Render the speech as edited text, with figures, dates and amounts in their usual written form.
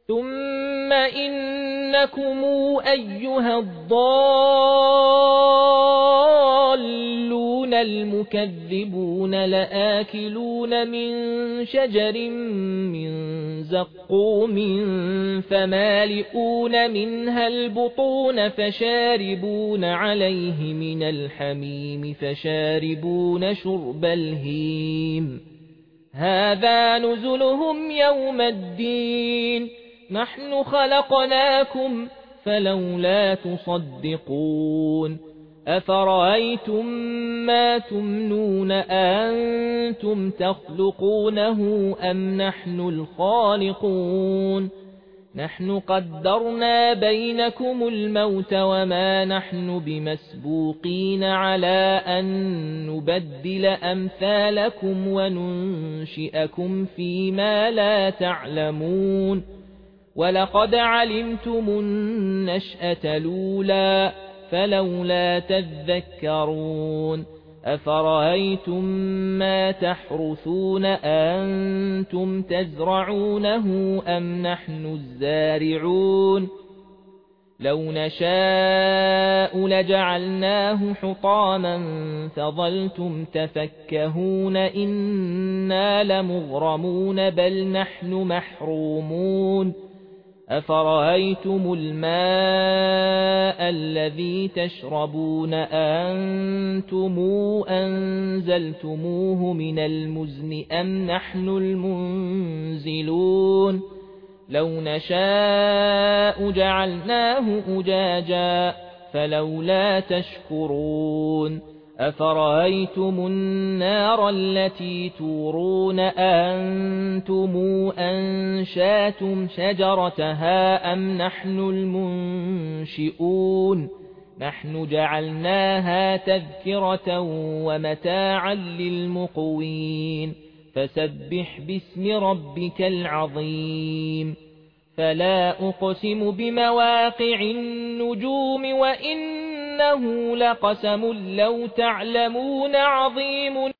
ثم إنكم أيها الضالون المكذبون لآكلون من شجر من زقوم فمالئون منها البطون فشاربون عليه من الحميم فشاربون شرب الهيم هذا نزلهم يوم الدين نحن خلقناكم فلولا تصدقون أفرأيتم ما تمنون أنتم تخلقونه أم نحن الخالقون نحن قدرنا بينكم الموت وما نحن بمسبوقين على أن نبدل أمثالكم وننشئكم فيما لا تعلمون ولقد علمتم النشأة الأولى فلولا تذكرون أفرأيتم ما تحرثون أنتم تزرعونه أم نحن الزارعون لو نشاء لجعلناه حطاما فظلتم تفكهون إنا لمغرمون بل نحن محرومون أفرأيتم الماء الذي تشربون أنتم أنزلتموه من المزن أم نحن المنزلون لو نشاء جعلناه أجاجا فلولا تشكرون أفرأيتم النار التي تورون أنتم أنشأتم شجرتها أم نحن المنشئون نحن جعلناها تذكرة ومتاعا للمقوين فسبح باسم ربك العظيم فلا أقسم بمواقع النجوم وإنه لقسم لو تعلمون عظيم